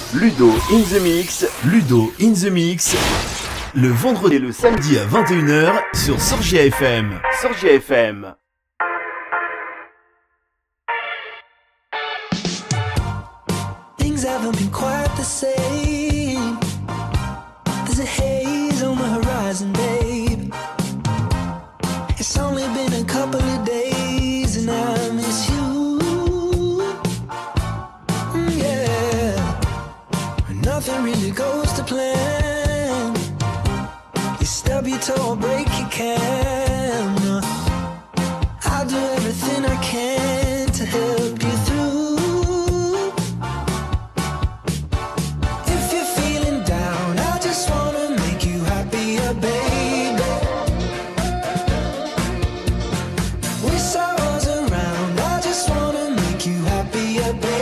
Ludo in the Mix, Ludo in the Mix, le vendredi et le samedi à 21h sur Sorgia FM. Sorgia FM. Things haven't been quite the same. There's a haze on the horizon, babe. It's only been a couple of days and I miss you. Nothing really goes to plan. You stub your toe or break your can. I'll do everything I can to help you through. If you're feeling down, I just wanna make you happier, baby. Wish I was around, I just wanna make you happier, baby.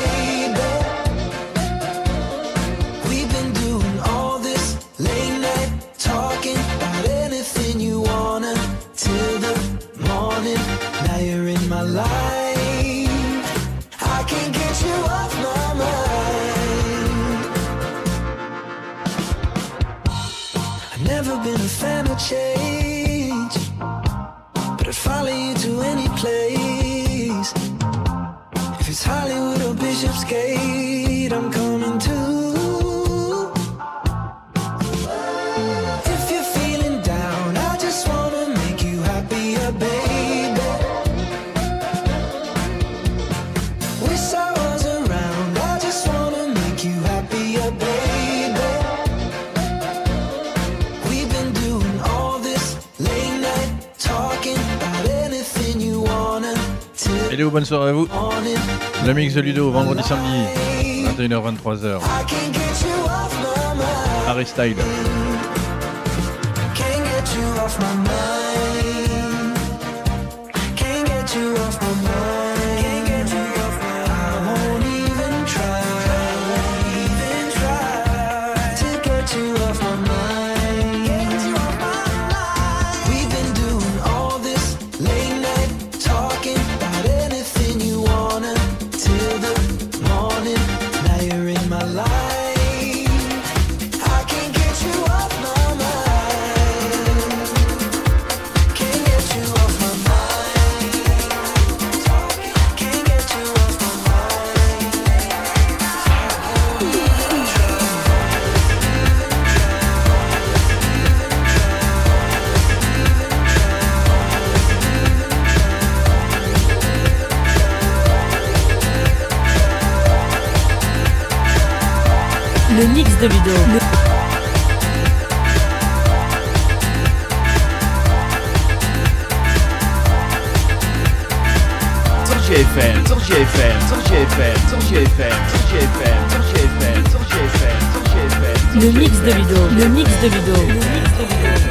Fan of change, but I'd follow you to any place. If it's Hollywood or Bishopsgate, I'm coming too. If you're feeling down, I just wanna make you happier, baby. Wish I was around, I just wanna make you happier, baby. Hello, bonne soirée à vous. Le mix de Ludo, vendredi, samedi, 21h, 23h. Harry Style. Le mix de Ludo. Sorgia FM, Sorgia FM, Sorgia FM, Sorgia FM, Sorgia FM, Sorgia FM, Sorgia FM, Sorgia FM. Le mix de Ludo. Le mix de Ludo. Le mix de Ludo.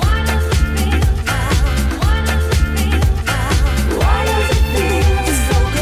So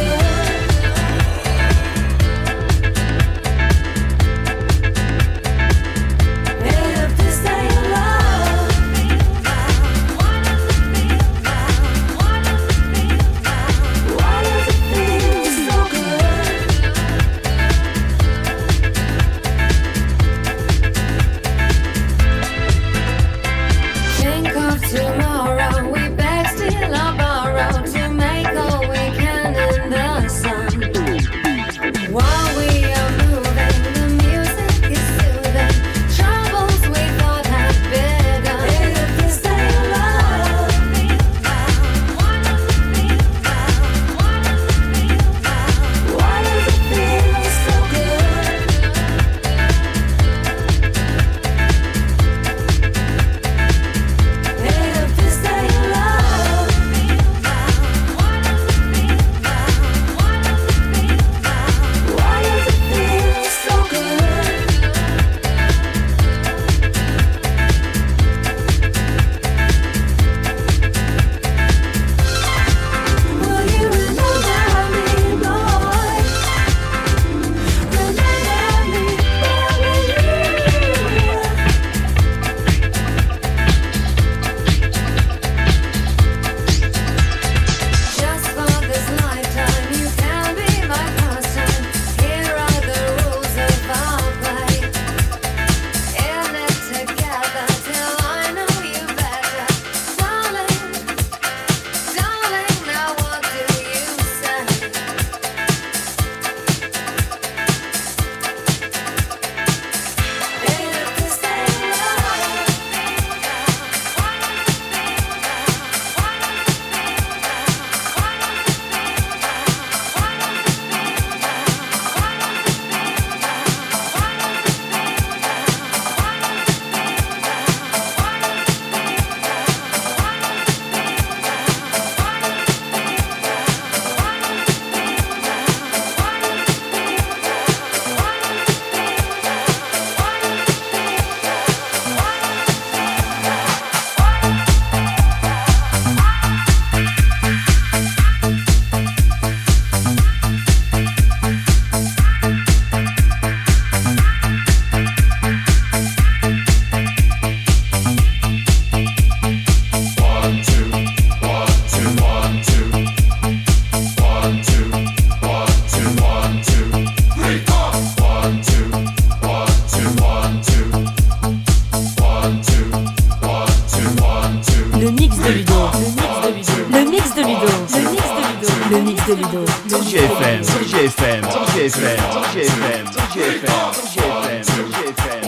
de Ludo. Sorgia FM, Sorgia FM, Sorgia FM, Sorgia FM, Sorgia FM, Sorgia FM, Sorgia FM,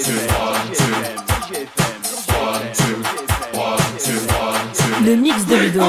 Le mix de Ludo.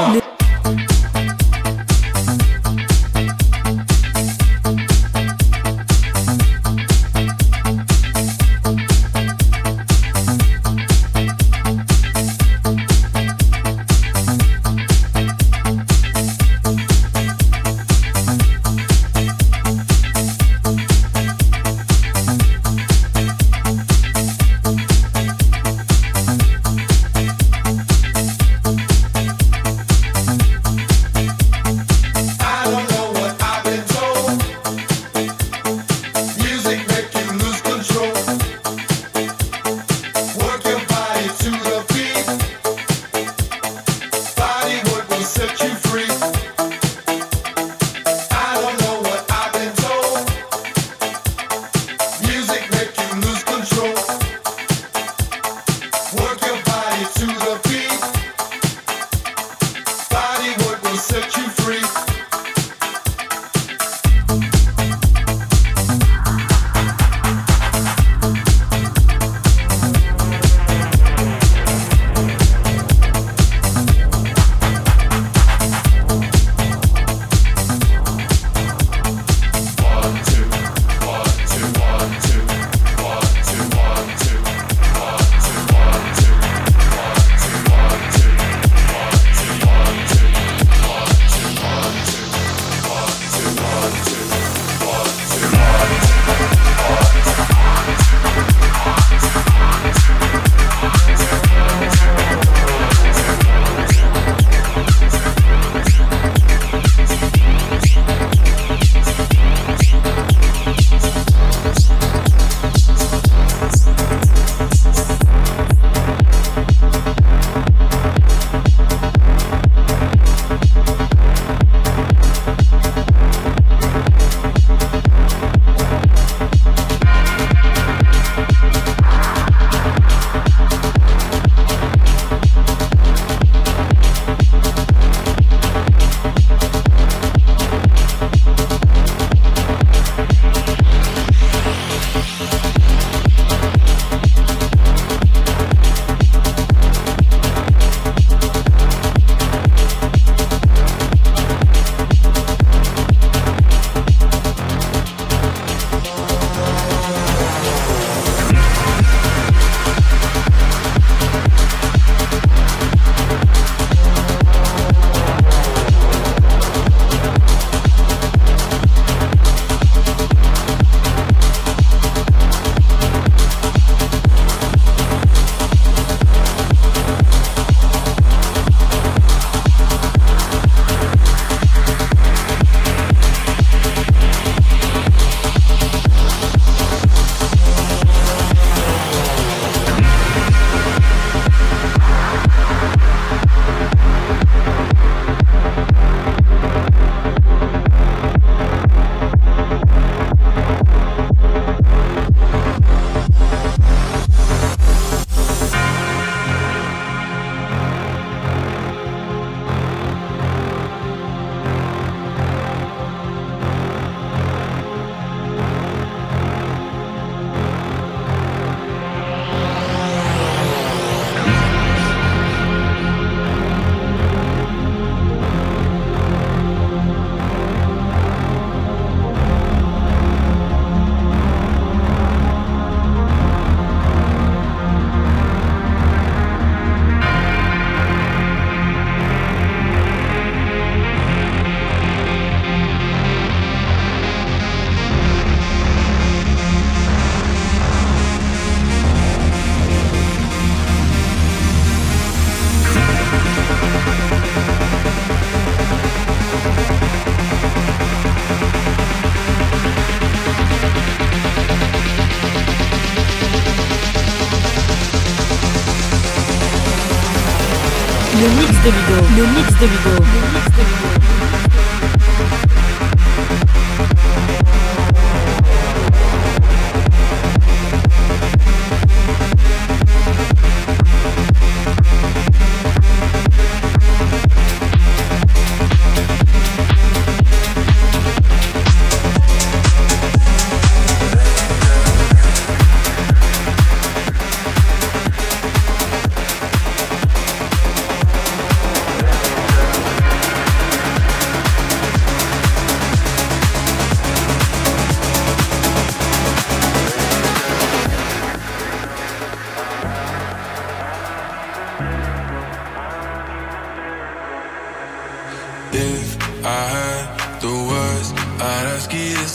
Le mix de Ludo. Le mix de Ludo. Le mix de Ludo.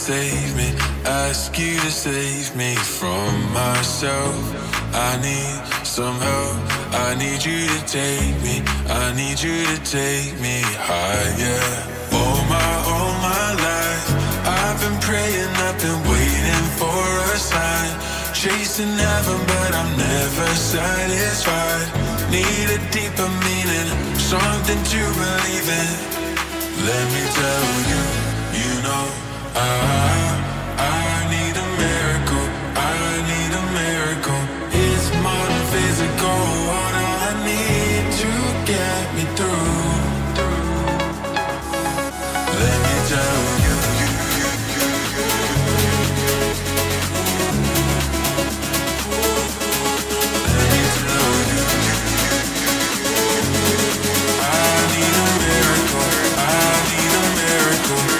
save me, ask you to save me from myself. I need some help, I need you to take me, I need you to take me higher. All my life, I've been praying, I've been waiting for a sign. Chasing heaven, but I'm never satisfied. Need a deeper meaning, something to believe in. Let me tell you, you know, I need a miracle, I need a miracle. It's more than physical, what I need to get me through. Let me tell you, let me tell you, I need a miracle, I need a miracle.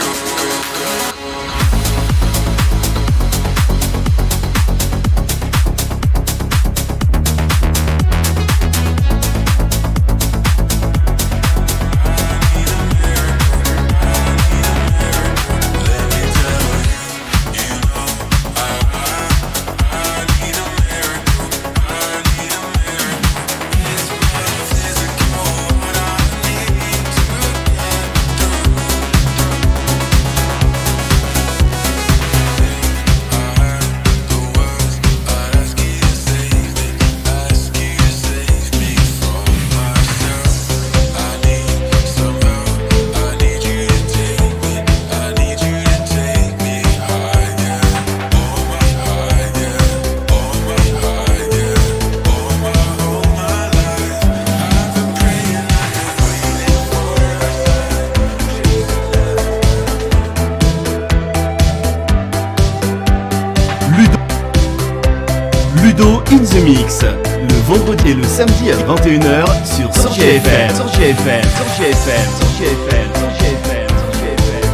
Ludo in the Mix, le vendredi et le samedi à 21h sur Sorgia FM. Sorgia FM, Sorgia FM, Sorgia FM, Sorgia FM, Sorgia FM,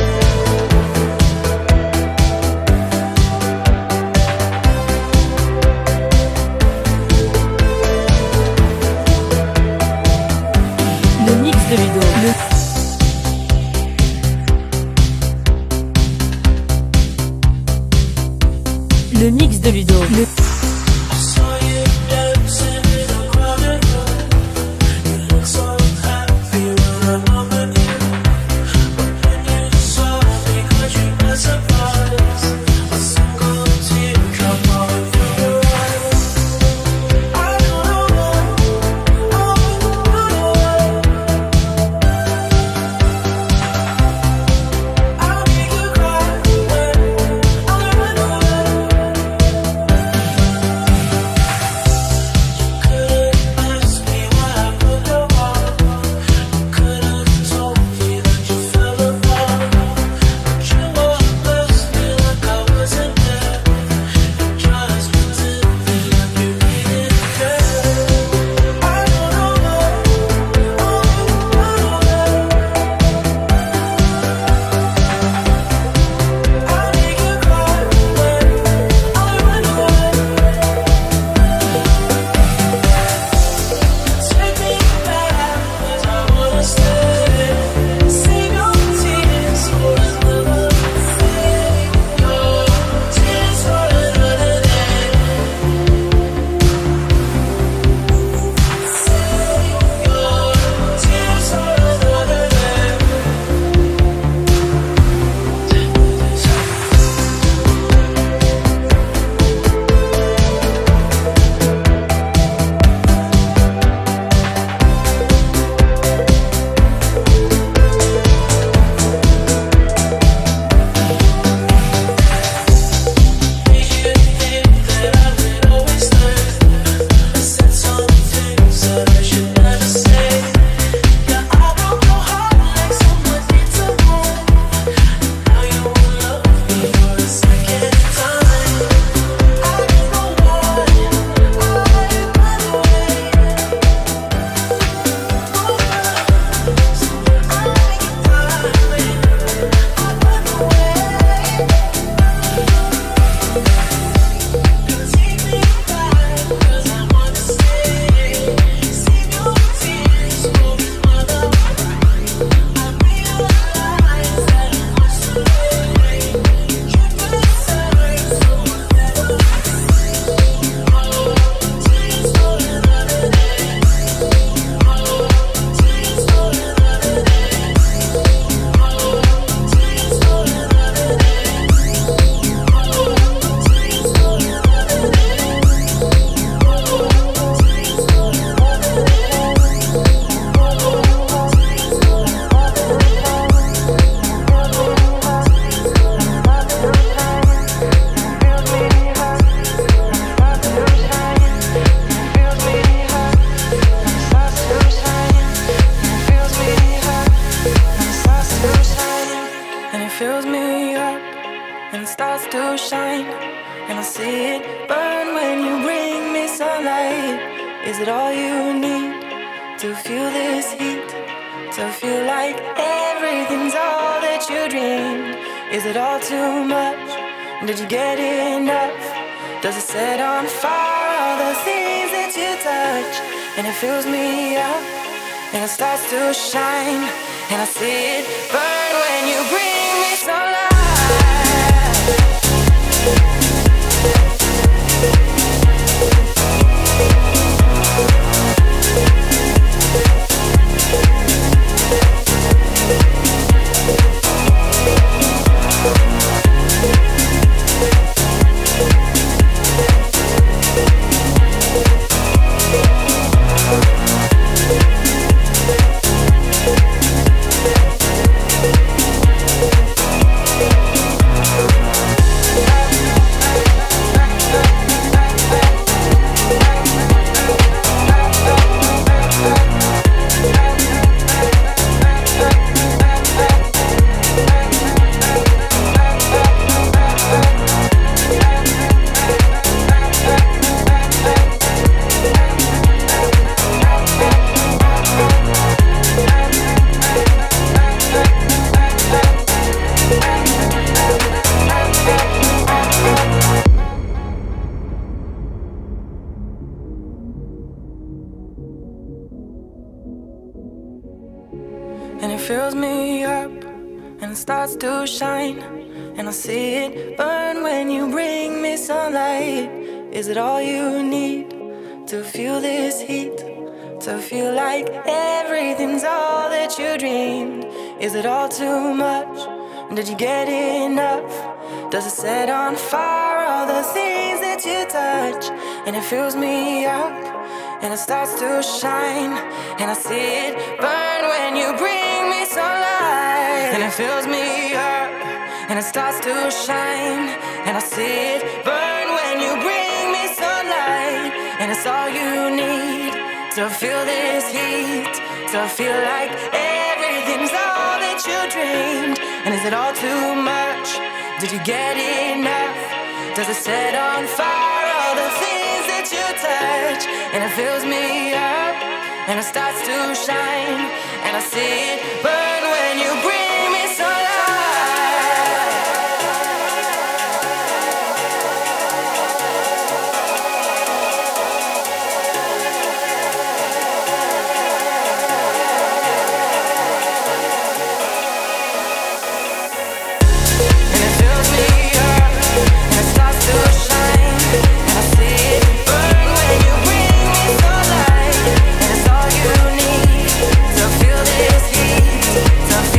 Sorgia FM. Le mix de Ludo. Le mix de Ludo. Is it all you need to feel this heat? To feel like everything's all that you dreamed? Is it all too much? Did you get enough? Does it set on fire all the things that you touch? And it fills me up, and it starts to shine, and I see it burn when you bring me sunlight. To shine, and I see it burn when you bring me sunlight. Is it all you need to feel this heat? To feel like everything's all that you dreamed? Is it all too much? Did you get enough? Does it set on fire all the things that you touch? And it fills me up, and it starts to shine, and I see it burn when you bring me sunlight. And it fills me up, and it starts to shine, and I see it burn when you bring me sunlight. And it's all you need to feel this heat, to feel like everything's all that you dreamed. And is it all too much? Did you get enough? Does it set on fire all the things that you touch? And it fills me up, and it starts to shine, and I see it burn when you bring me sunlight. To feel this heat, to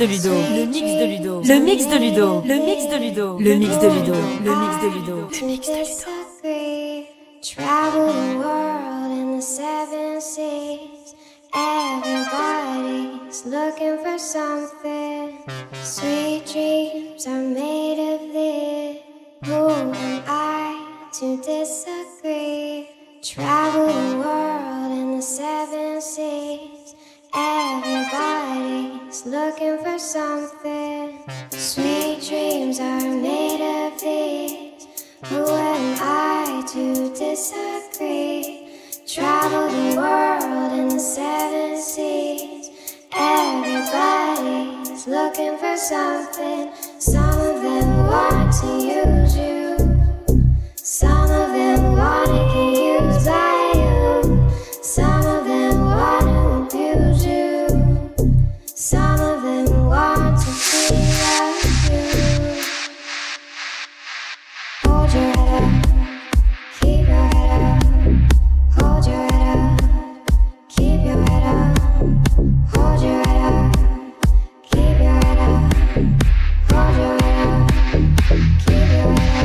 de Ludo. Le mix de Ludo. Le mix de Ludo. Le mix de Ludo. Le mix de Ludo. Le mix de Ludo. Le mix de Ludo. Travel the world in the 7 seas. Everybody's looking for something. Sweet dreams are made of this. Who am I to disagree? Travel the world in the 7 seas. Everybody's looking for something. Sweet dreams are made of these. Who am I to disagree? Travel the world in the 7 seas. Everybody's looking for something. Some of them want to use you. Some of them want to get used by you. Some of them want to abuse you. Some of them want to be like you. Hold your head up, keep your head up. Hold your head up, keep your head up. Hold your head up, keep your head up. Hold your head up, keep your head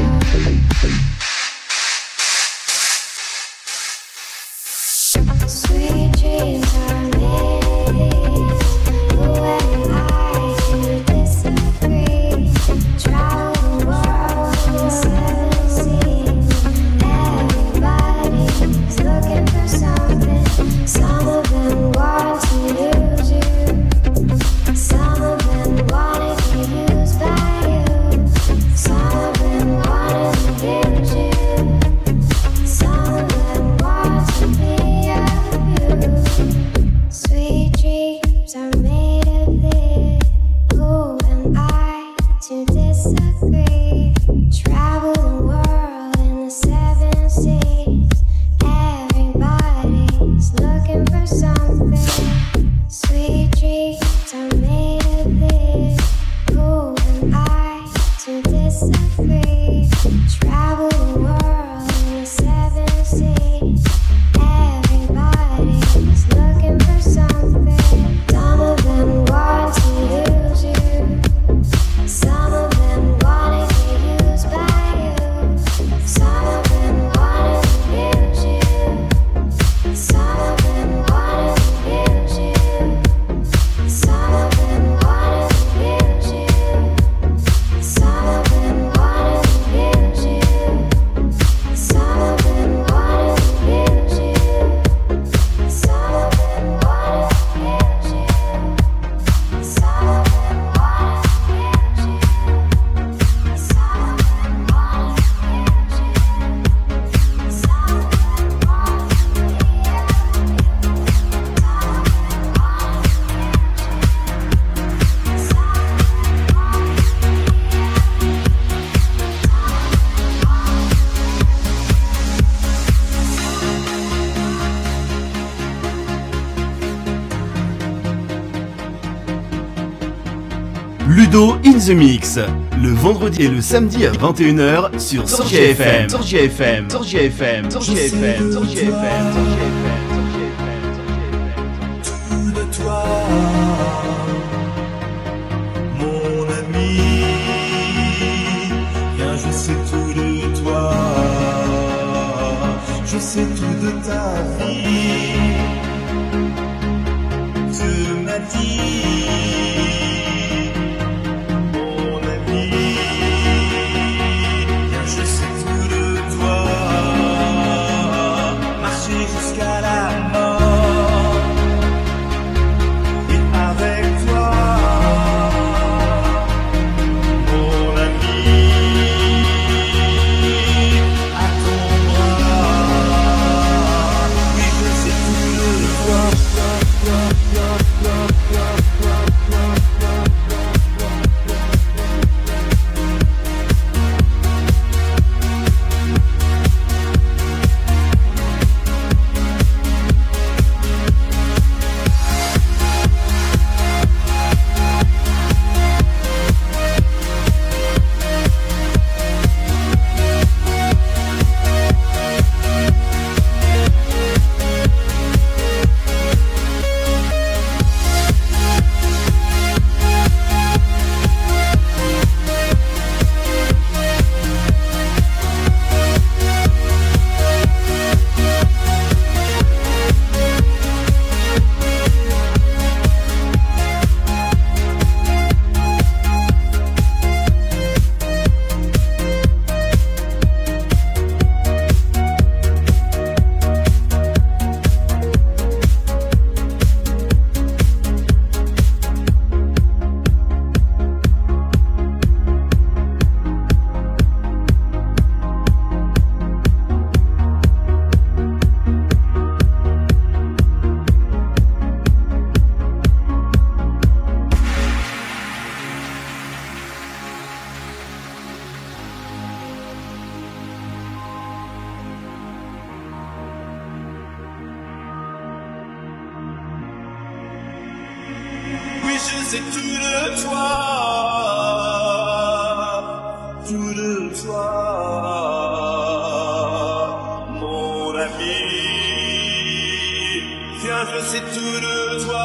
up. Sweet dreams are made. Who am I to disagree? Travel the world in 7 seas. Everybody's looking for something. Some of them want to use you. Some of them want to get used by you. Some of them want to abuse you. Some of them want to be of you. Sweet dreams are made of this. Who am I to disagree? Travel the world in the 7 seas. Everybody's looking for something. Sweet dreams are made of this. Who am I to disagree? Travel the world in the 7 seas. Everybody's looking for something. Some of them want to use you. Some of them want to get used by you. Some of them want to abuse you. Some of them want to abuse you. Some of them want to abuse you. Some of them want to abuse you. Some of them want to abuse you. Some of them want to abuse you. Some of them want to abuse you. Some of them want to abuse you. Some of them want Ludo in the Mix, le vendredi et le samedi à 21h sur Sorgia FM. Sorgia FM. Sorgia FM. Sorgia FM. Sorgia FM. Tout de toi, mon ami. Viens, je sais tout de toi. Je sais tout de ta vie. Tu m'as dit. Jusqu'à la mort et avec toi, mon ami, à ton bras. Oui, je sais tout de toi. je sais tout de toi, tout de toi, mon ami. Viens, je sais tout de toi.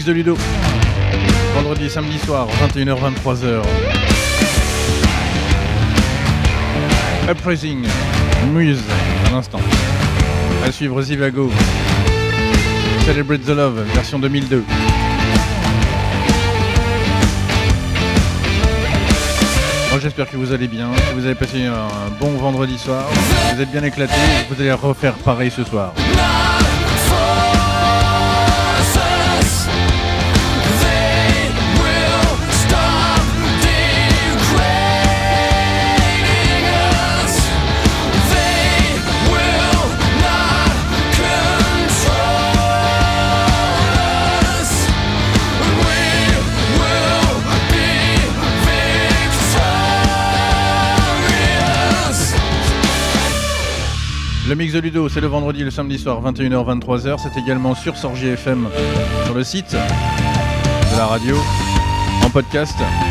de Ludo. Vendredi et samedi soir, 21h, 23h. Uprising, Muse, à l'instant. À suivre Zivago. Celebrate the Love, version 2002. Moi j'espère que vous allez bien, que vous avez passé un bon vendredi soir, que vous êtes bien éclatés, et que vous allez refaire pareil ce soir. Le mix de Ludo, c'est le vendredi et le samedi soir, 21h, 23h. C'est également sur Sorgi FM, sur le site de la radio, en podcast.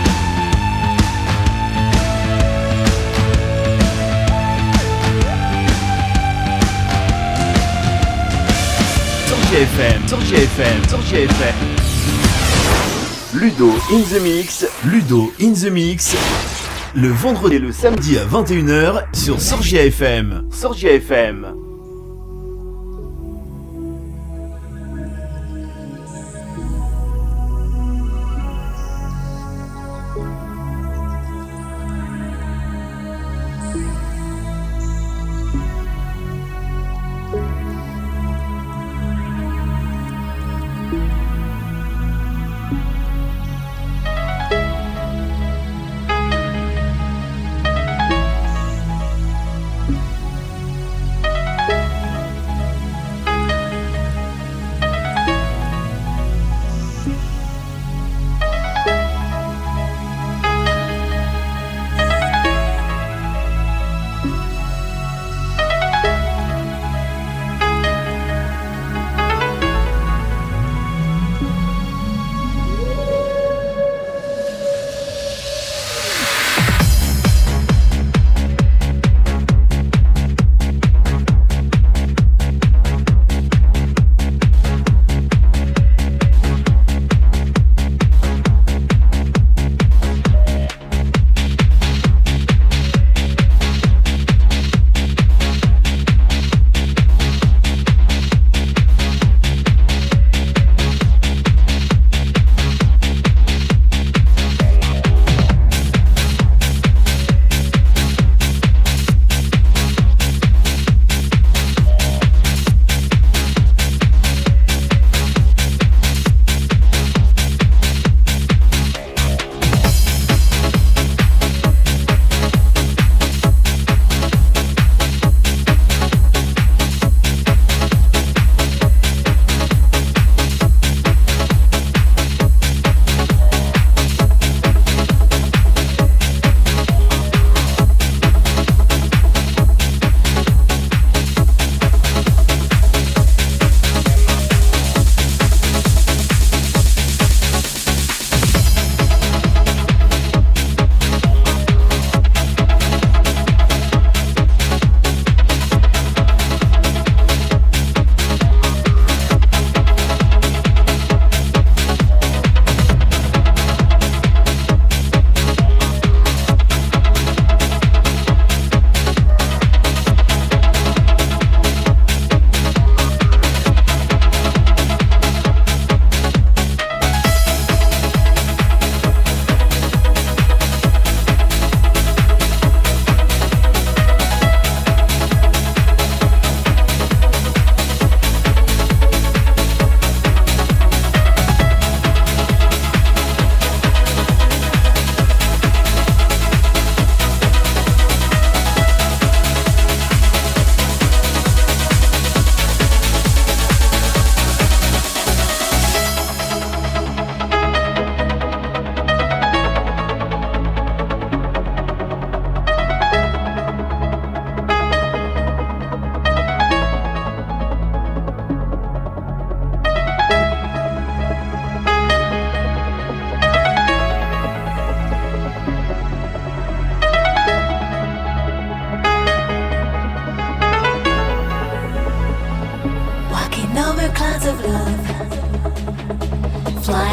Sorgi FM, Sorgi FM, Sorgi FM. Ludo in the mix, Ludo in the mix. Le vendredi et le samedi à 21h sur Sorgi FM. Sorgi FM.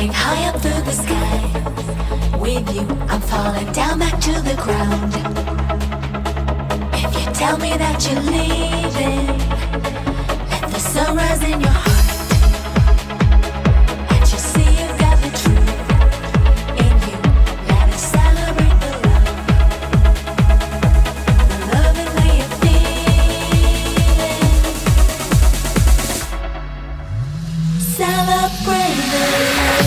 flying high up through the sky. With you, I'm falling down back to the ground. If you tell me that you're leaving, let the sun rise in your heart. And you see you've got the truth in you. Let us celebrate the love. The loving that you're feeling. Celebrate the love.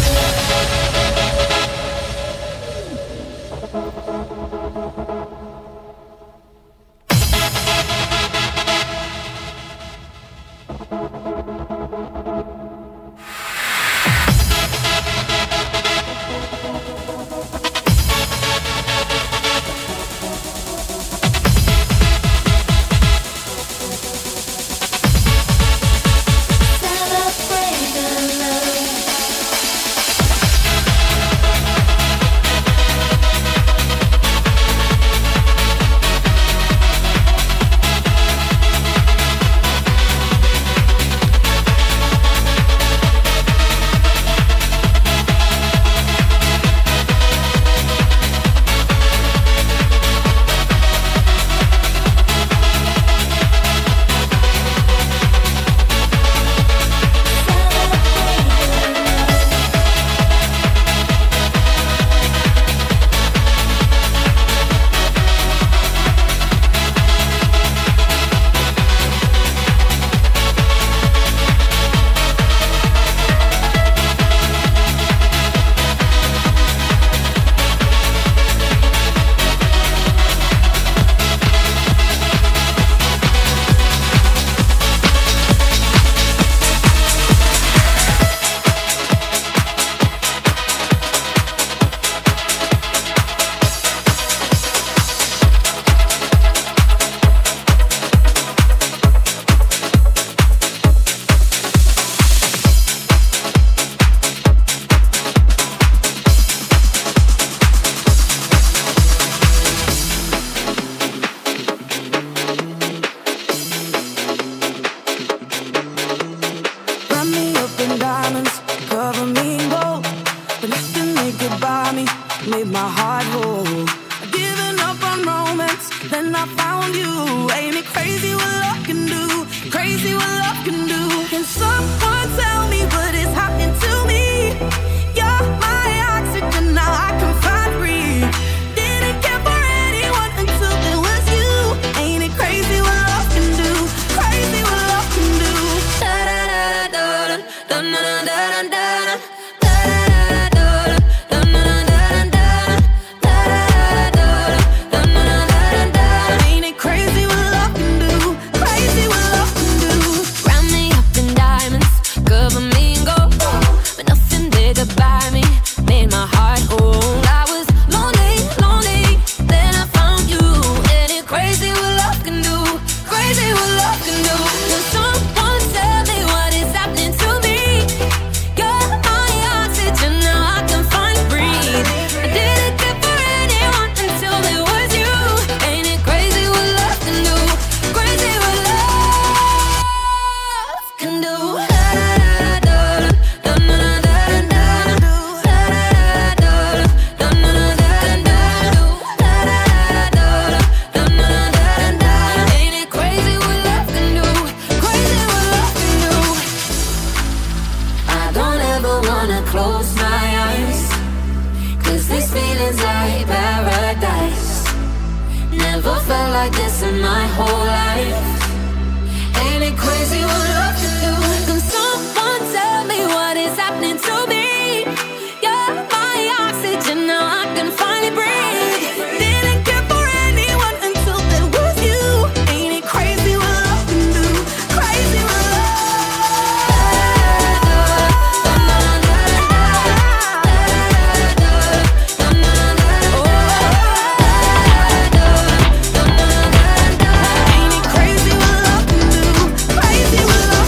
Crazy what love can do.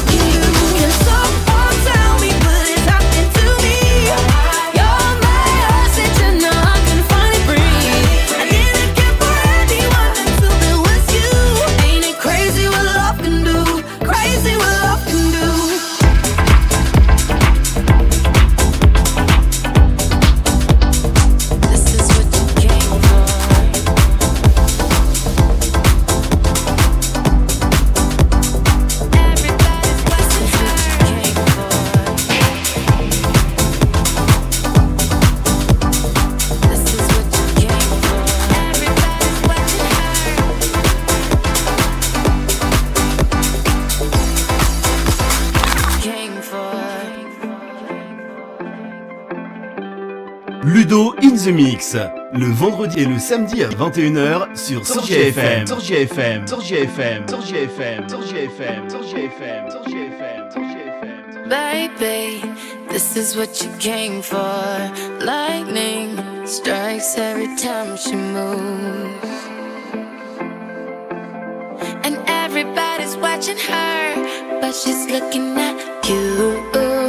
Ludo in the Mix. Le vendredi et le samedi à 21h sur Sorgia FM. Sorgia FM. Sorgia FM. Sorgia FM. Sorgia FM. Sorgia FM. Sorgia FM. Sorgia FM. Baby, this is what you came for. Lightning strikes every time she moves, and everybody's watching her, but she's looking at you.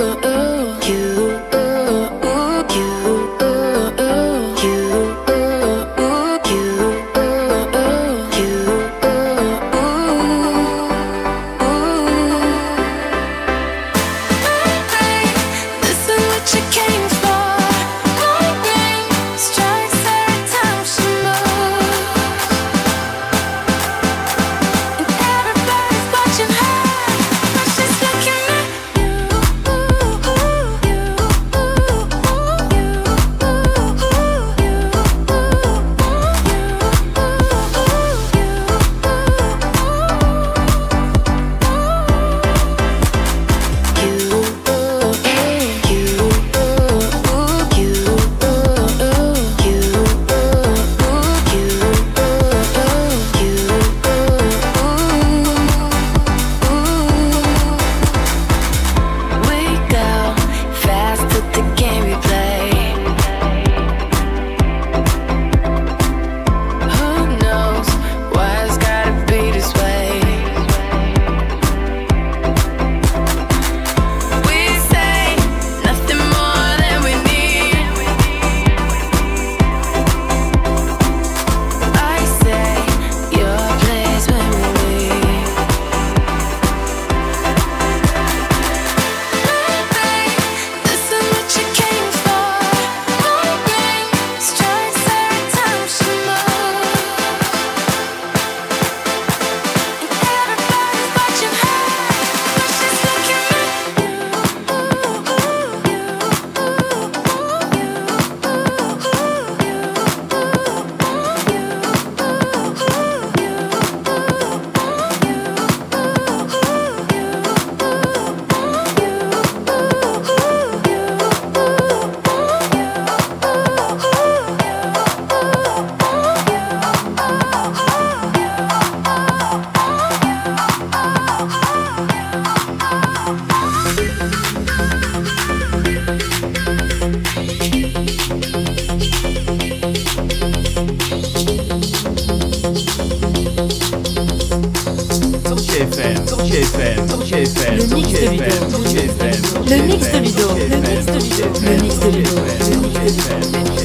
Le mix de Ludo. Le mix de Ludo. Le mix de Ludo. Le mix de Ludo.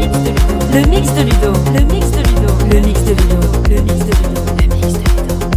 Le mix de Ludo. Le mix de Ludo. Le mix de Ludo. Le mix de Ludo. Le mix de Ludo.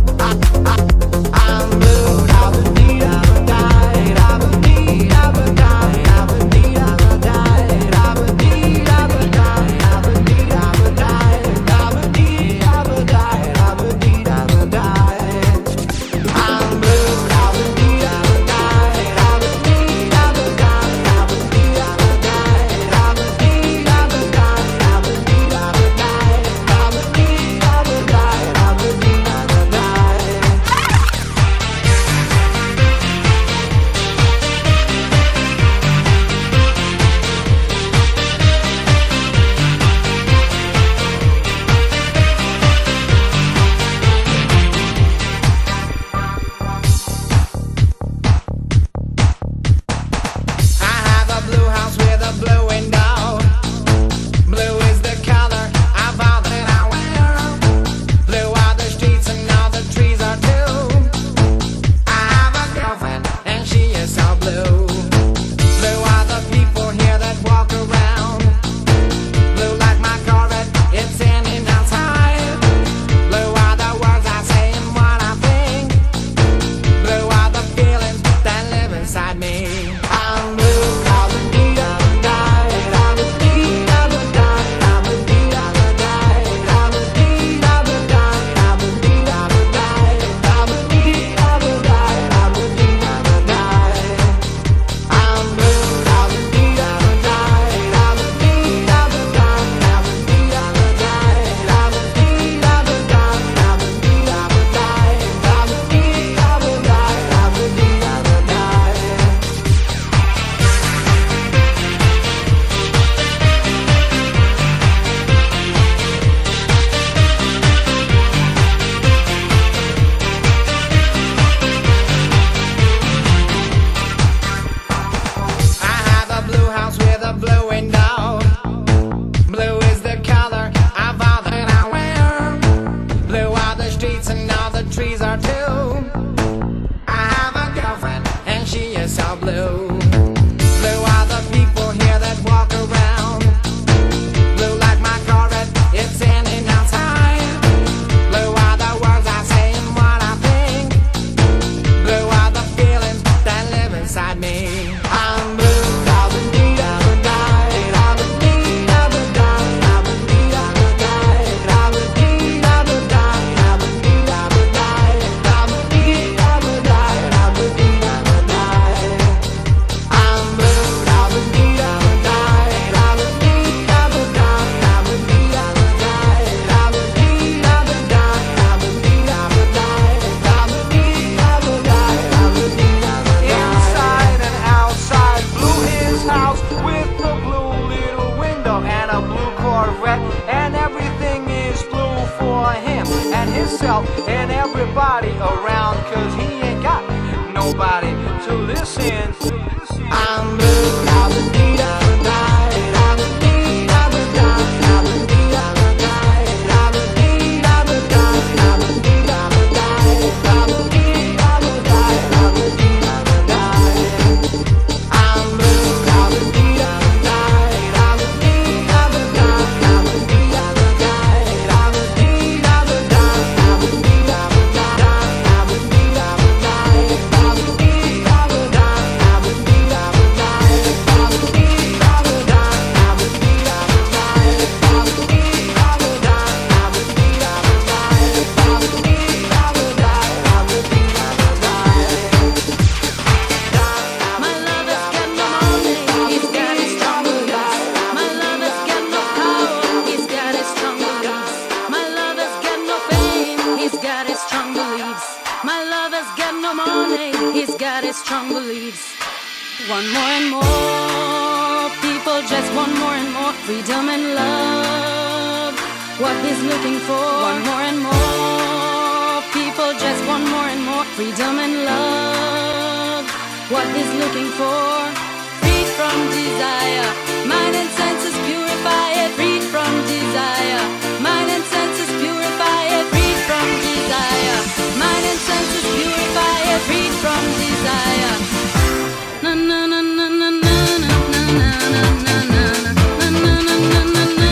And everybody around, 'cause he ain't got nobody to listen. I'm blue, I'm a need, I'm a night, I'm a need, I'm a die, I'm a need, I'm a night, I'm a need, I'm a die, I'm a need, I'm a die, I'm a need, I'm a die, I'm a need, I'm a die. I'm blue, I'm a need, I'm a night, I'm a need, I'm a die, I'm a need, I'm a die, I'm a need, I'm a die, I'm a need, I'm a die, I'm a need, I'm a die, I'm a need, I'm a die, I'm a need, I'm a Strong beliefs. One more and more people just want more and more freedom and love. What he's looking for. One more and more people just want more and more freedom and love. What he's looking for. Free from desire, mind and senses purify it. Free from desire, mind and senses purify it. Free from desire, mind and senses purify it. Free from desire. Na na na na na na na na na na na na na na na.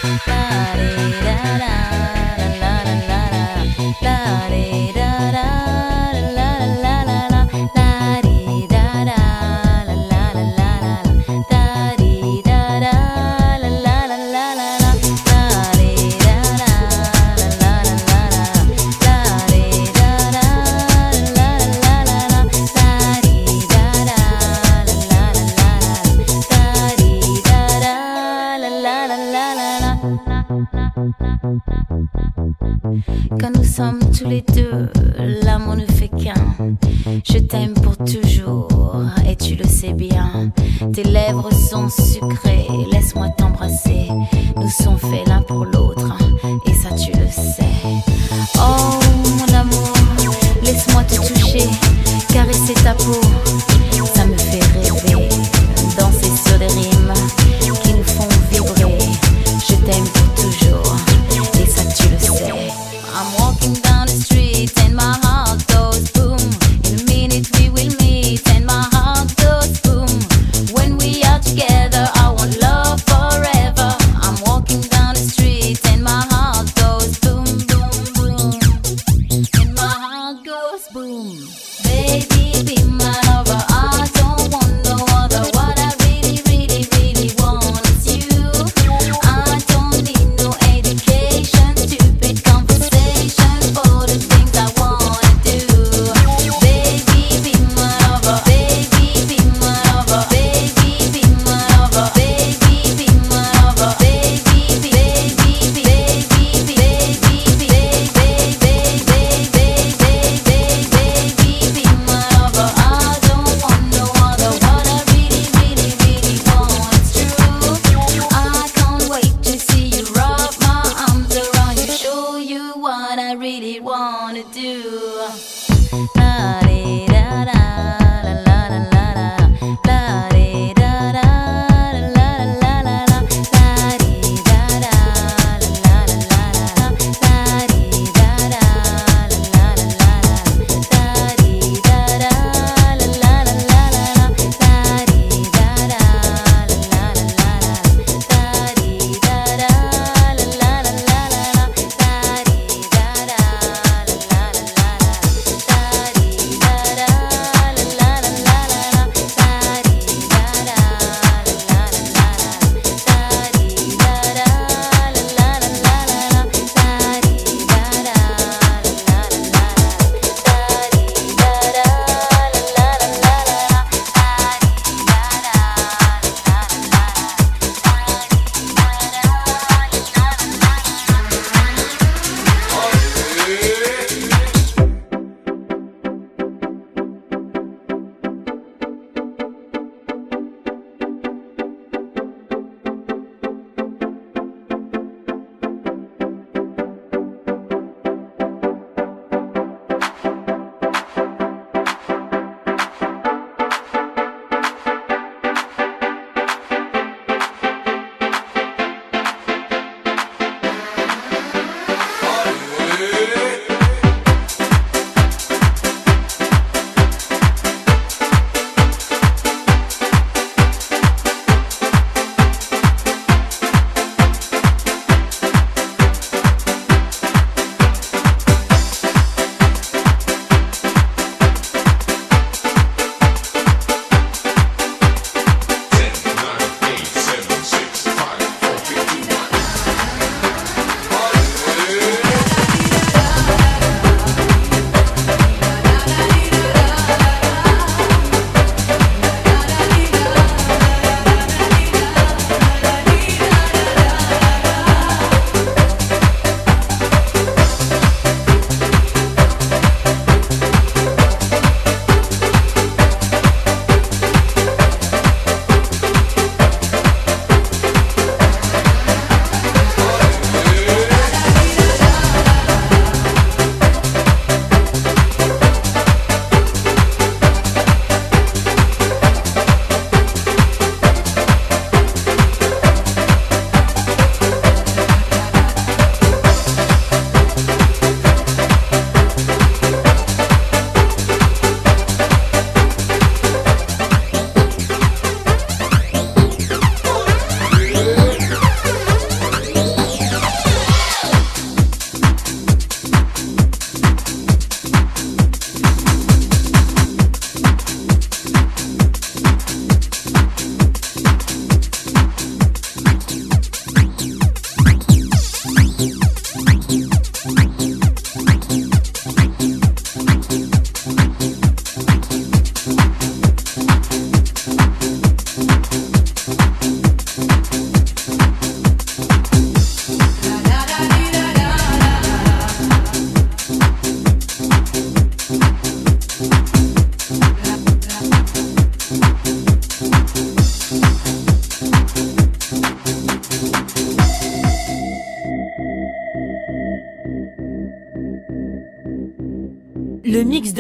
Quand nous sommes tous les deux, l'amour ne fait qu'un. Je t'aime pour toujours et tu le sais bien. Tes lèvres sont sucrées, laisse-moi t'embrasser. Nous sommes faits l'un pour l'autre et ça tu le sais. Oh mon amour, laisse-moi te toucher, caresser ta peau. Ça me fait rêver, danser sur des rimes qui nous font vibrer. Je t'aime pour toujours et ça tu le sais. I'm walking down the street and my heart goes boom. In a minute we will meet and my heart goes boom. When we are together I want love forever. I'm walking down the street and my heart goes boom, boom, boom. And my heart goes boom. Baby, be my lover, I don't want no other. What I really, really,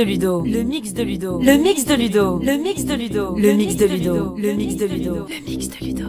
de Ludo. Le mix de Ludo. Le mix de Ludo. Le mix de Ludo. Le mix de Ludo. Le mix de Ludo. Le mix de Ludo.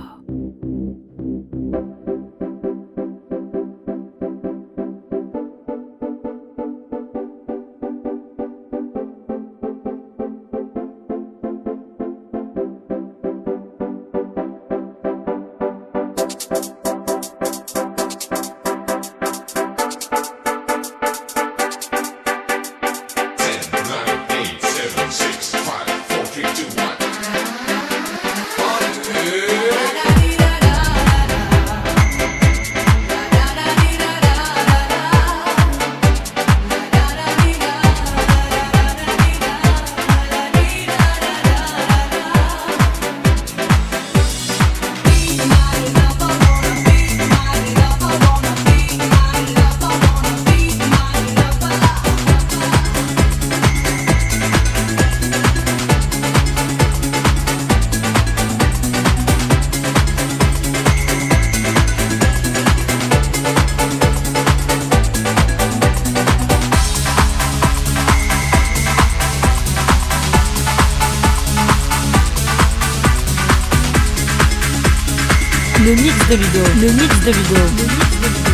Le mix de Ludo. Le mix de Ludo. Le mix de Ludo.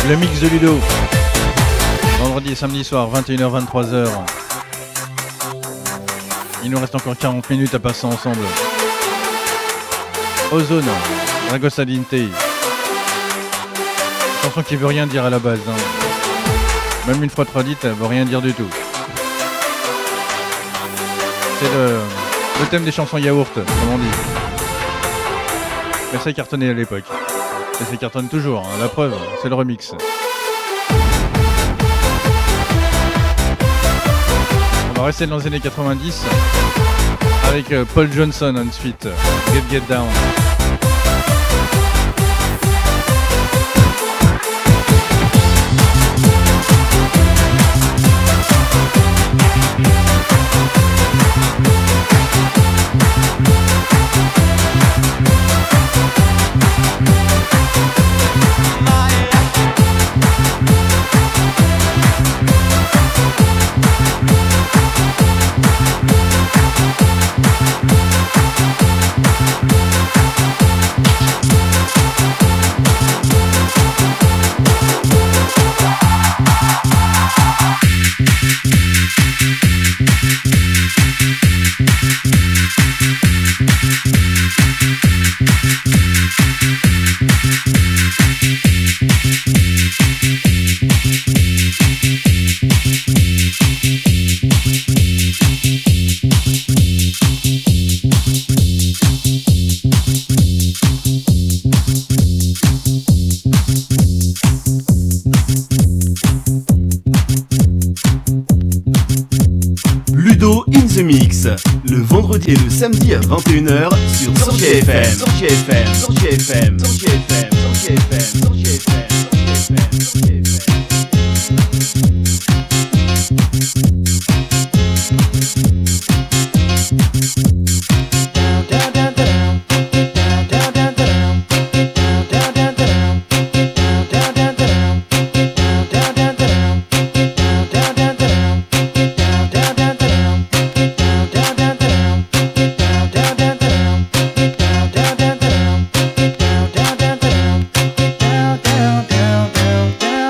Le mix de Ludo. Vendredi et samedi soir, 21h, 23h. Il nous reste encore 40 minutes à passer ensemble. Ozone, Dragos Adinte. Chanson qui veut rien dire à la base. Hein. Même une fois traduite, elle veut rien dire du tout. C'est le thème des chansons yaourt, comme on dit. Mais ça cartonnait à l'époque. Et ça cartonne toujours, hein. La preuve, c'est le remix. On va rester dans les années 90 avec Paul Johnson ensuite, Get Down. Le vendredi et le samedi à 21h sur Sorge FM. Sorge FM. Sorge FM. Sorge FM. Sorge FM. Sorge FM. Sorge FM. Down.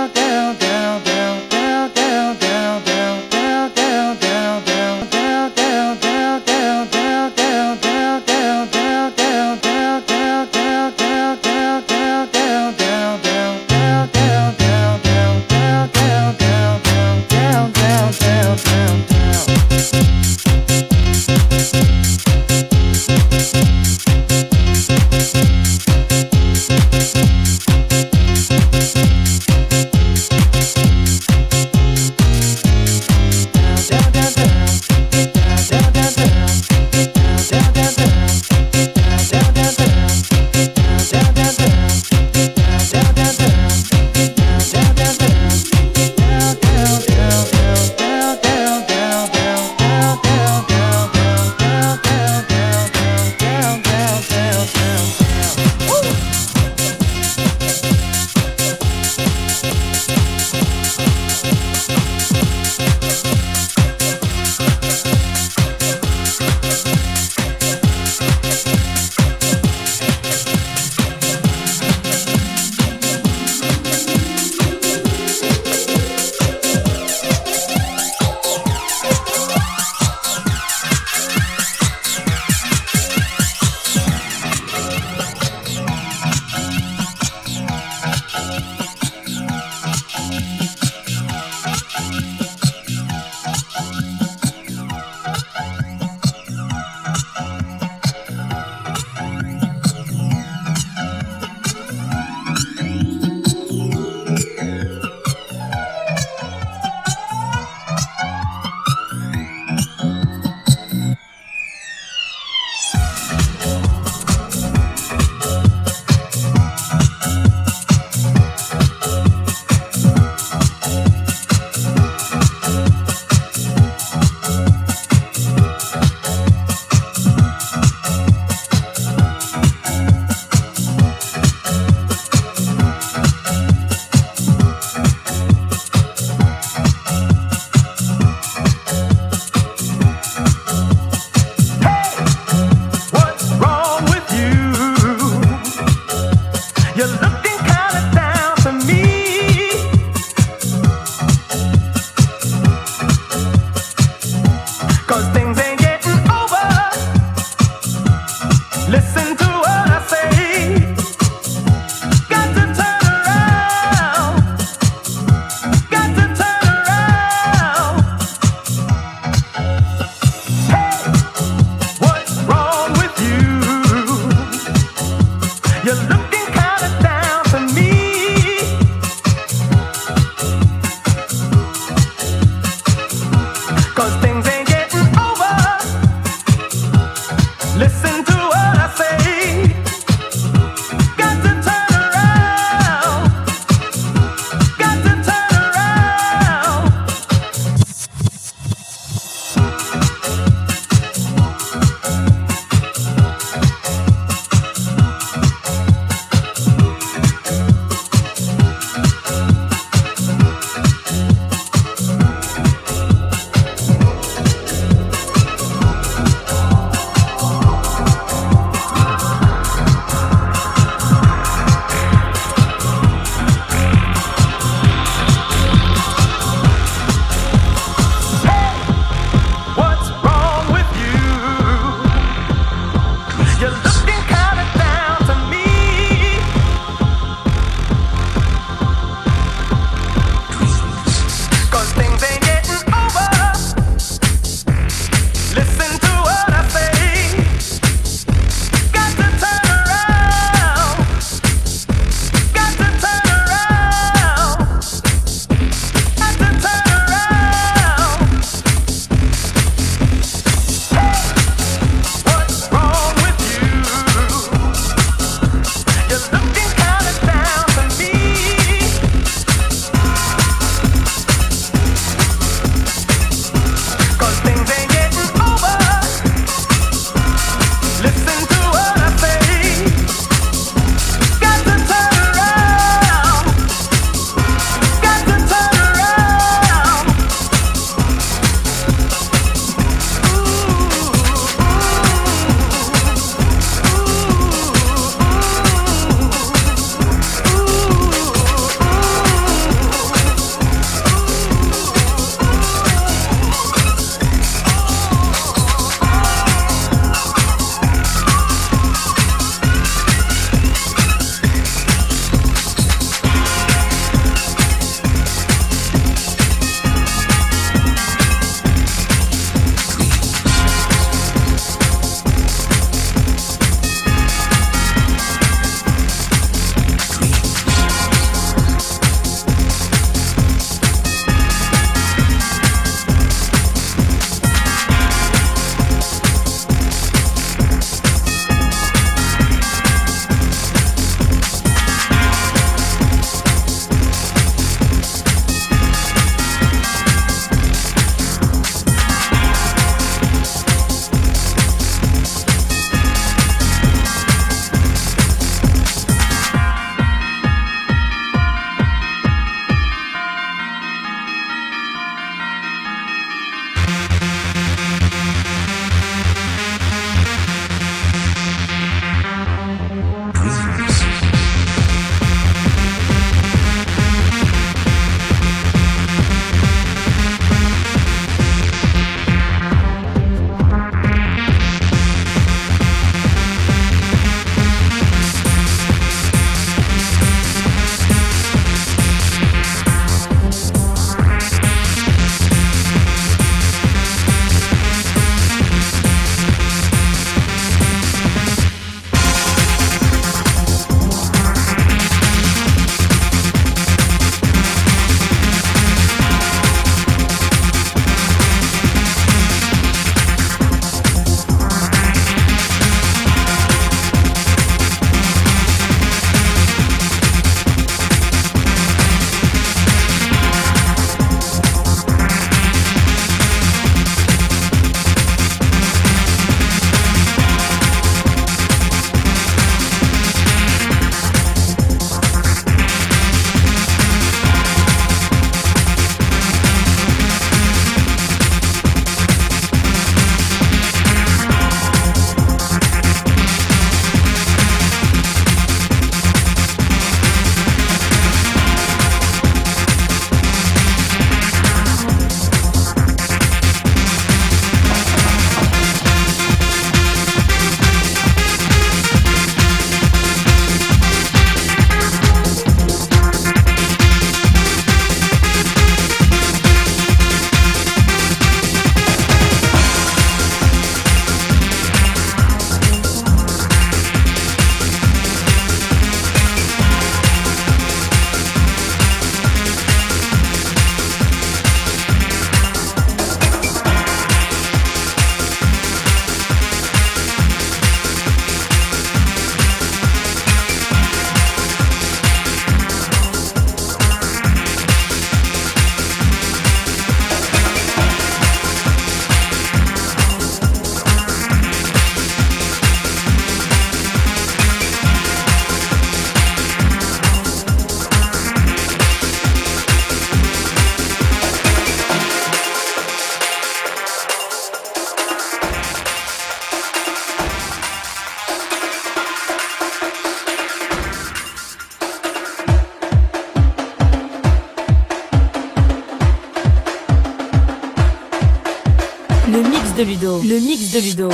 Le mix de Ludo. Le mix de Ludo.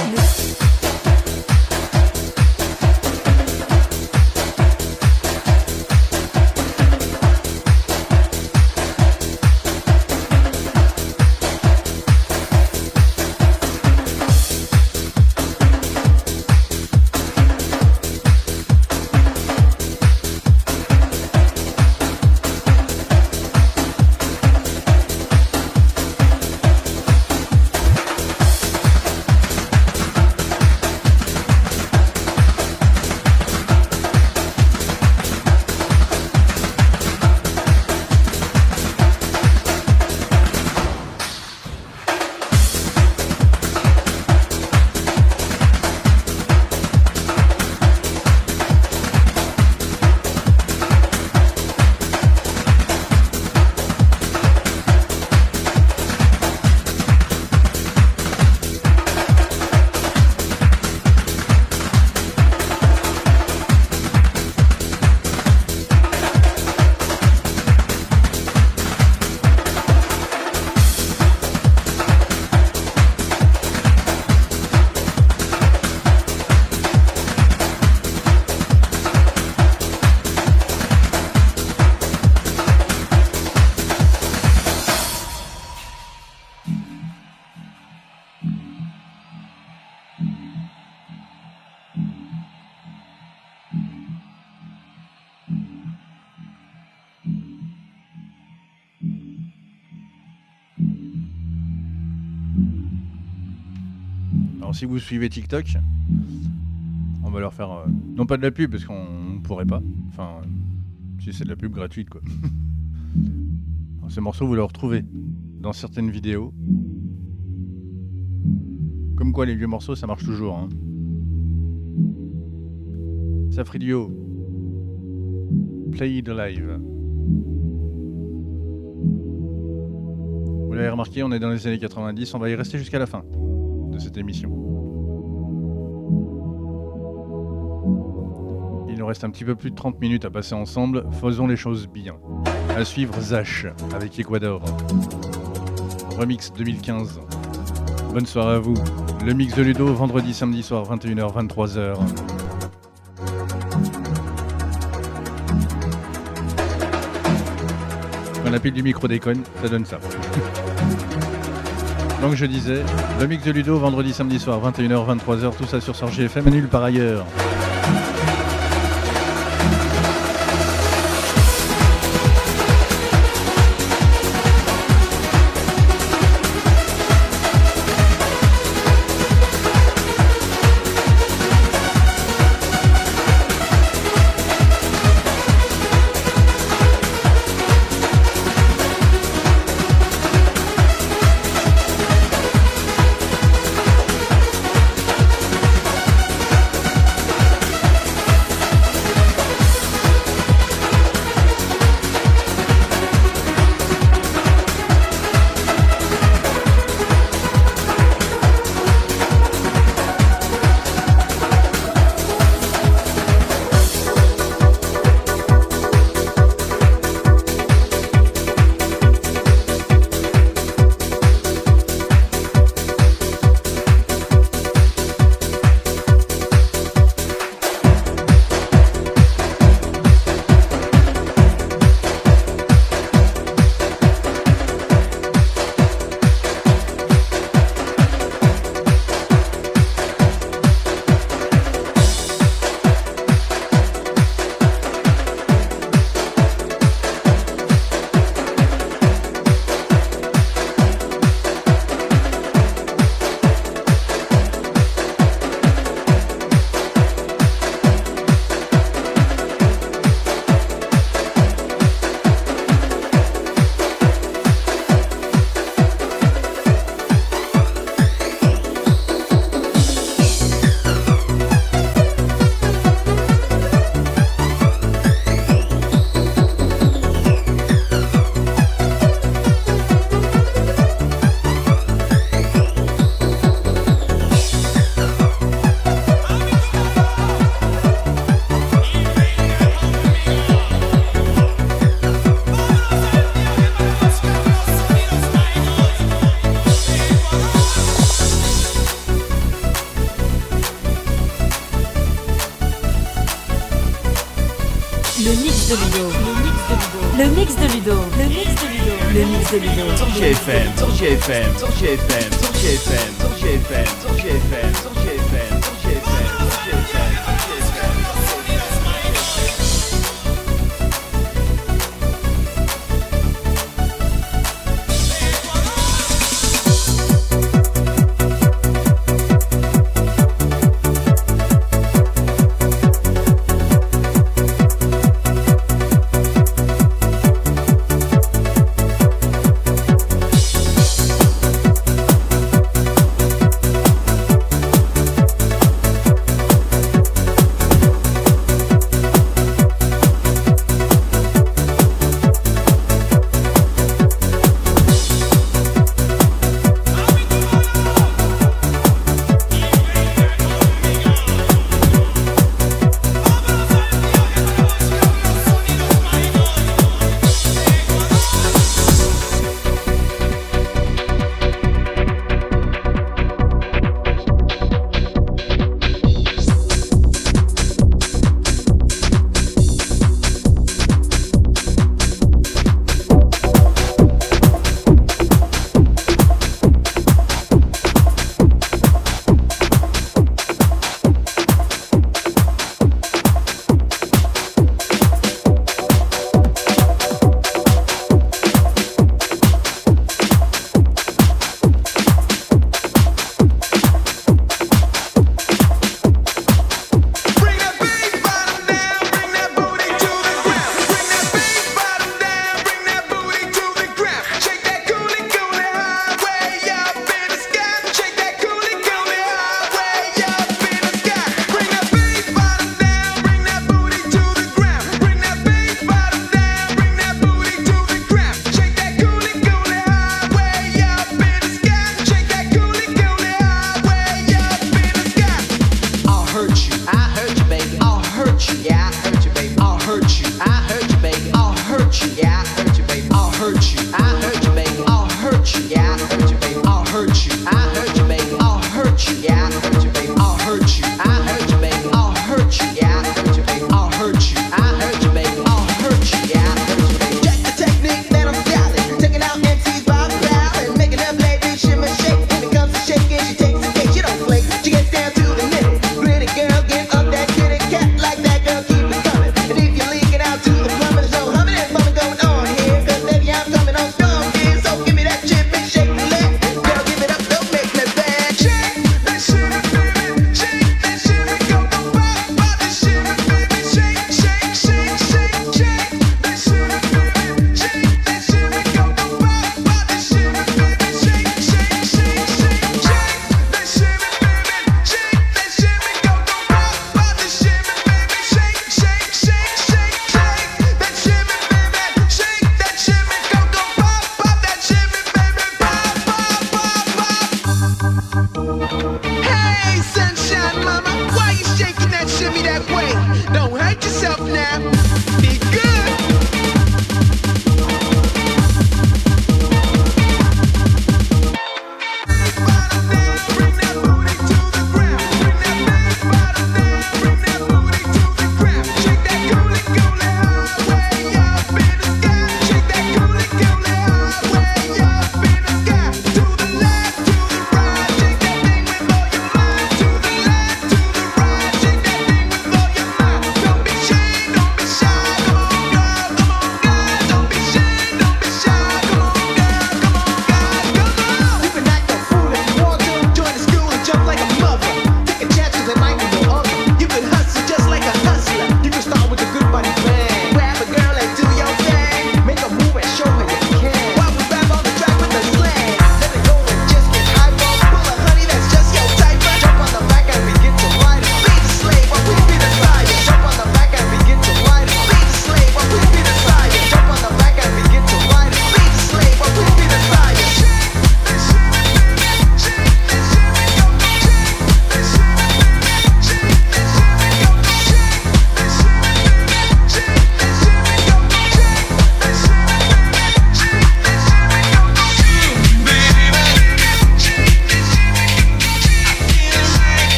Alors si vous suivez TikTok, on va leur faire non pas de la pub parce qu'on ne pourrait pas. Enfin, si c'est de la pub gratuite quoi. Alors, ces morceaux vous les retrouvez dans certaines vidéos. Comme quoi les vieux morceaux ça marche toujours. Hein. Safridio, Play It Alive. Vous l'avez remarqué, on est dans les années 90, on va y rester jusqu'à la fin de cette émission. Il nous reste un petit peu plus de 30 minutes à passer ensemble, faisons les choses bien. À suivre Zach avec Ecuador. Remix 2015. Bonne soirée à vous. Le mix de Ludo, vendredi, samedi soir, 21h, 23h. Quand la pile du micro déconne, ça donne ça. Donc je disais, le mix de Ludo, vendredi, samedi soir, 21h, 23h, tout ça sur Sorge FM et nulle part ailleurs. de Ludo. Le mix de Ludo. Le mix de Ludo. Le mix de Ludo. Sur GFM, sur GFM, sur GFM, sur GFM, sur GFM, sur GFM, sur GFM, sur GFM, sur GFM.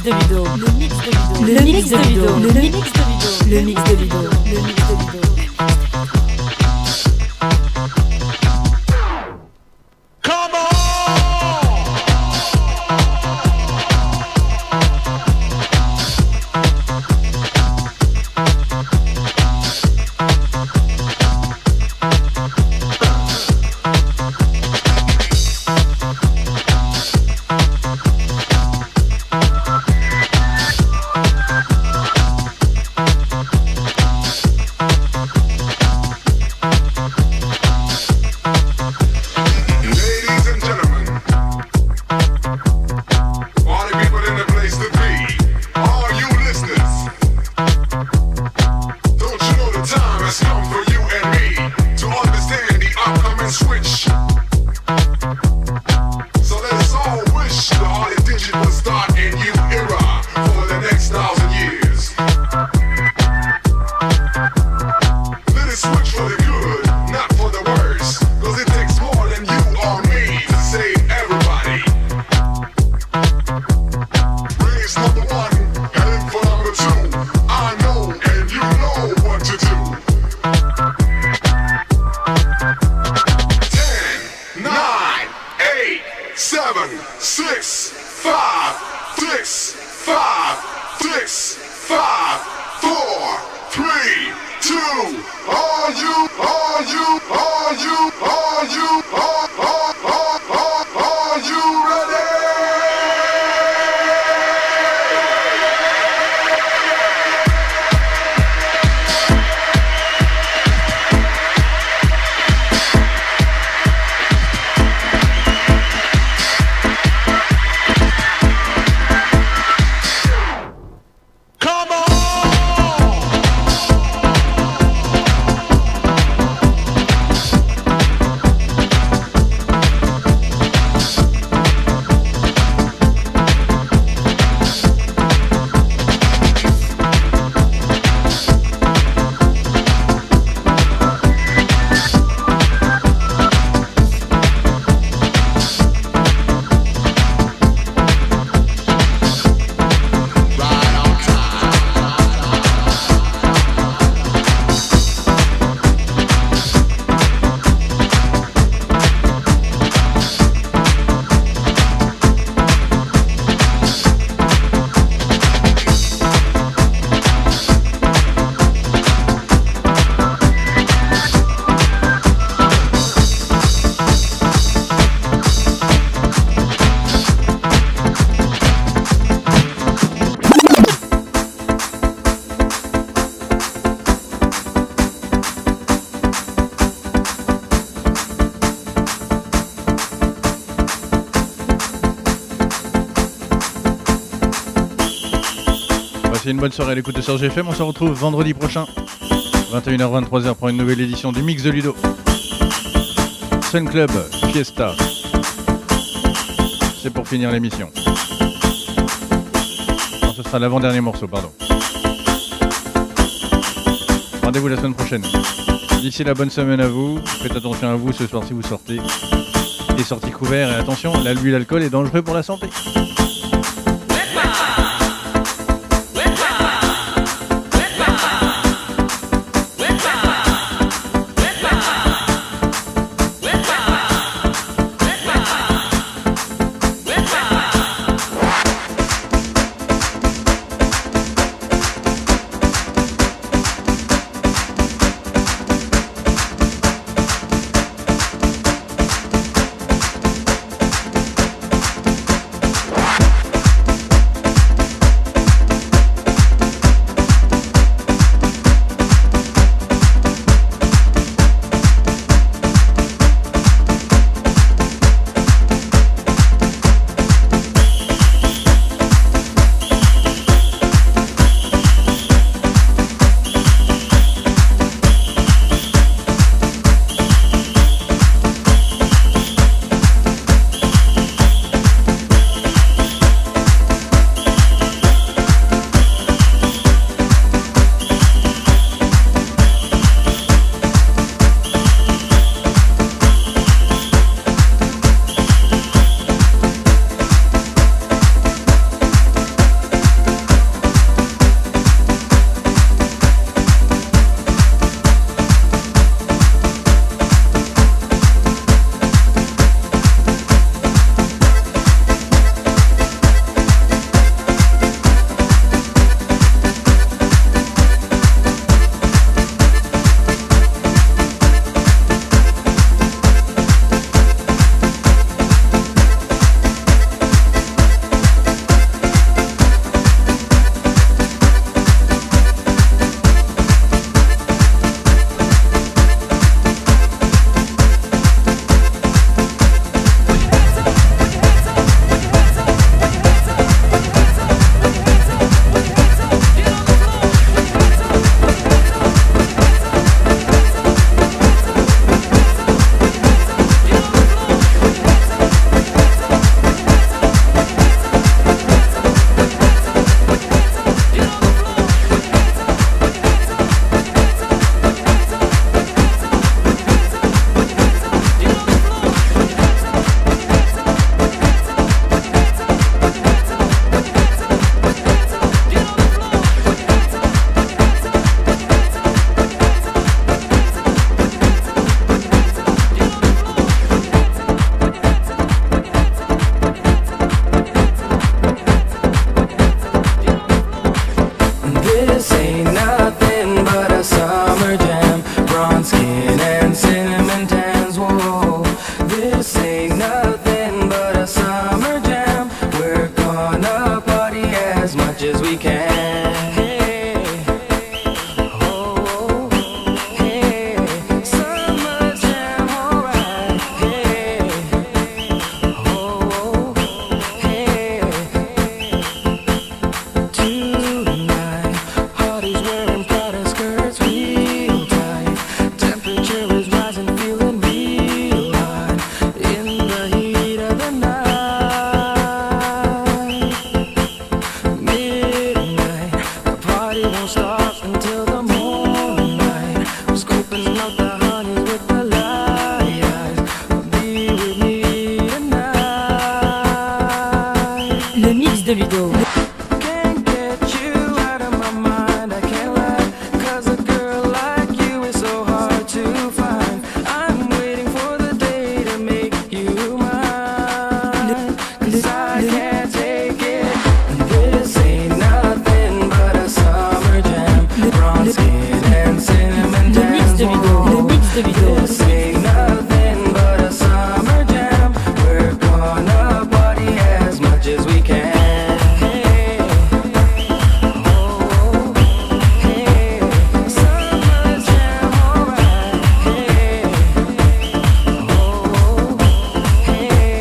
de Ludo. Le mix de Ludo. Le mix de Ludo. Le mix de Ludo. Le mix de Ludo. Le mix de Ludo. Une bonne soirée à l'écoute de Serge FM. On se retrouve vendredi prochain, 21h-23h, pour une nouvelle édition du Mix de Ludo. Sun Club Fiesta. C'est pour finir l'émission. Non, ce sera l'avant-dernier morceau, pardon. Rendez-vous la semaine prochaine. D'ici là, bonne semaine à vous. Faites attention à vous ce soir si vous sortez. Et sorties couverts. Et attention, l'abus d'alcool est dangereux pour la santé. de Ludo. Can't get you out of my mind, I can't lie, 'cause a girl like you is so hard to find. I'm waiting for the day to make you mine, 'cause I can't take it. This ain't nothing but a summer jam. Bronze skin and cinnamon Le mix de Ludo. Le mix de Ludo. This ain't nothing but a summer jam. We're gonna party as much as we can. Hey, oh, hey, summer jam, alright. Hey, oh, hey.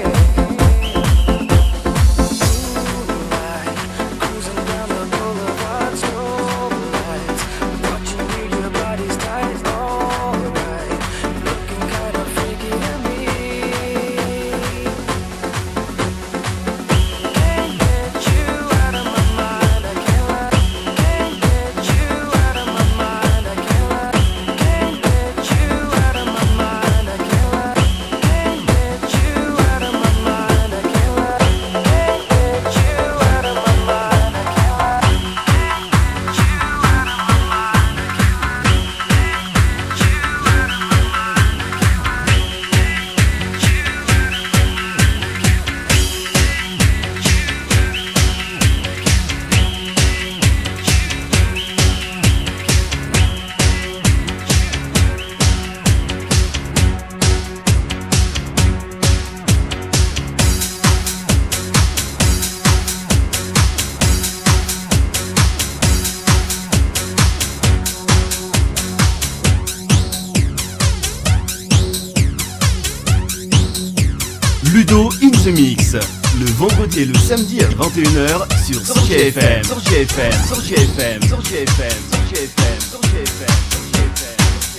Moonlight, cruising down the boulevard, strobe lights, watching you, your body's tight, alright, looking kinda freaky to me. Can't get you out of my mind, I can't lie. Can't get you out of my mind, I can't lie. Can't get you out of my mind, I can't lie. Can't get you out of my mind, I can't lie. Can't get you out of my mind, I can't lie. Can't get you out of my mind, I can't lie. Can't get you out of my mind, I can't lie. Ludo in the Mix, le vendredi et le samedi à 21h sur Sorgy FM. Sorgy FM, Sorgy FM, Sorgy FM, Sorgy FM, Sorgy FM, Sorgy FM.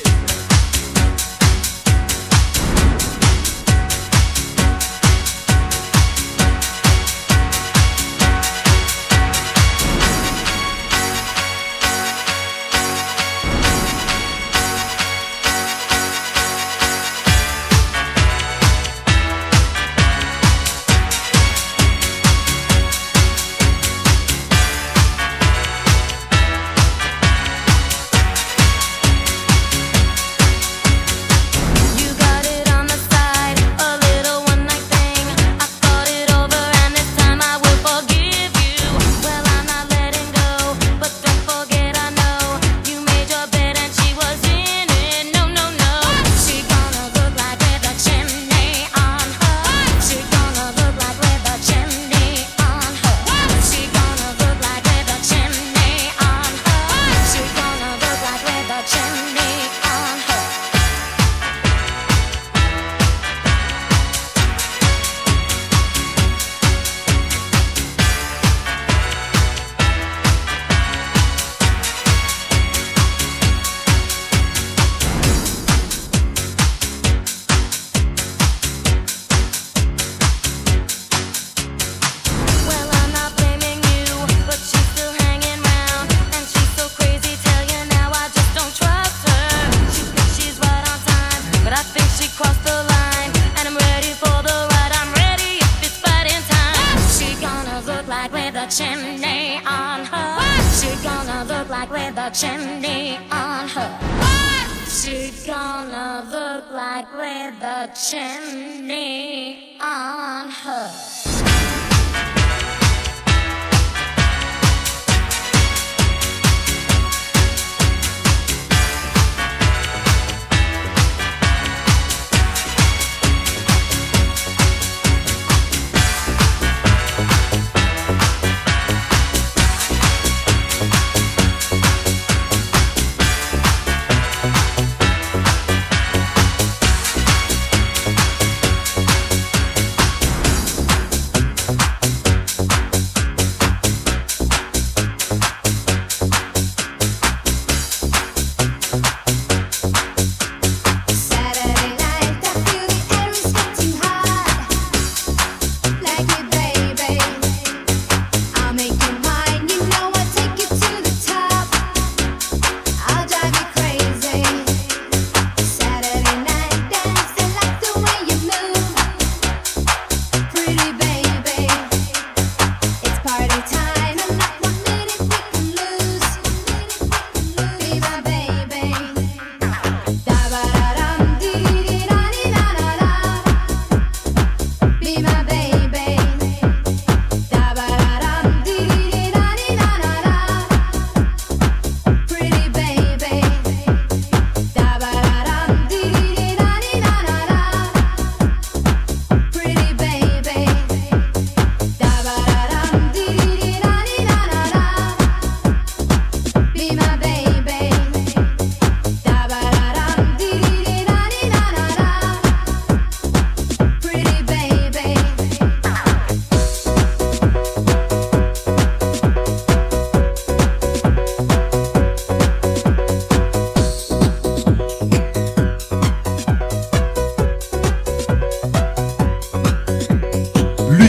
You got it on the side, a little one night thing. I thought it over and this time I will forgive you. Well, I'm not letting go, but don't forget I know you made your bed and she was in it. No, no, no. She gonna look like with a chimney on her. She gonna look like with a chimney on her. She gonna look like with a chimney on her. She gonna look like with a chimney on her. Well, I'm not blaming you, but she's still hanging round, and she's so crazy. Tell you now, I just don't trust her. She thinks she's right on time, but I think she crossed the line, and I'm ready for the ride. I'm ready if it's fighting time. She gonna look like with a chimney on her. She gonna look like with a chimney on her. She gonna look like with a chimney on her.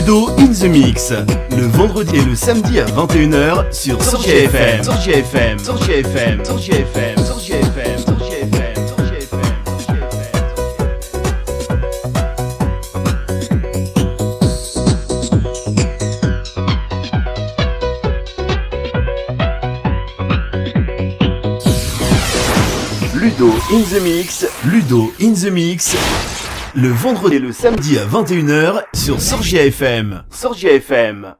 Ludo in the Mix, le vendredi et le samedi à 21h sur Sorgia FM. Sorgia FM. Sorgia FM. Sorgia FM. Sorgia FM. Sorgia FM. Ludo in the Mix, Ludo in the Mix, le vendredi et le samedi à 21h sur Sorgia FM. Sorgia FM.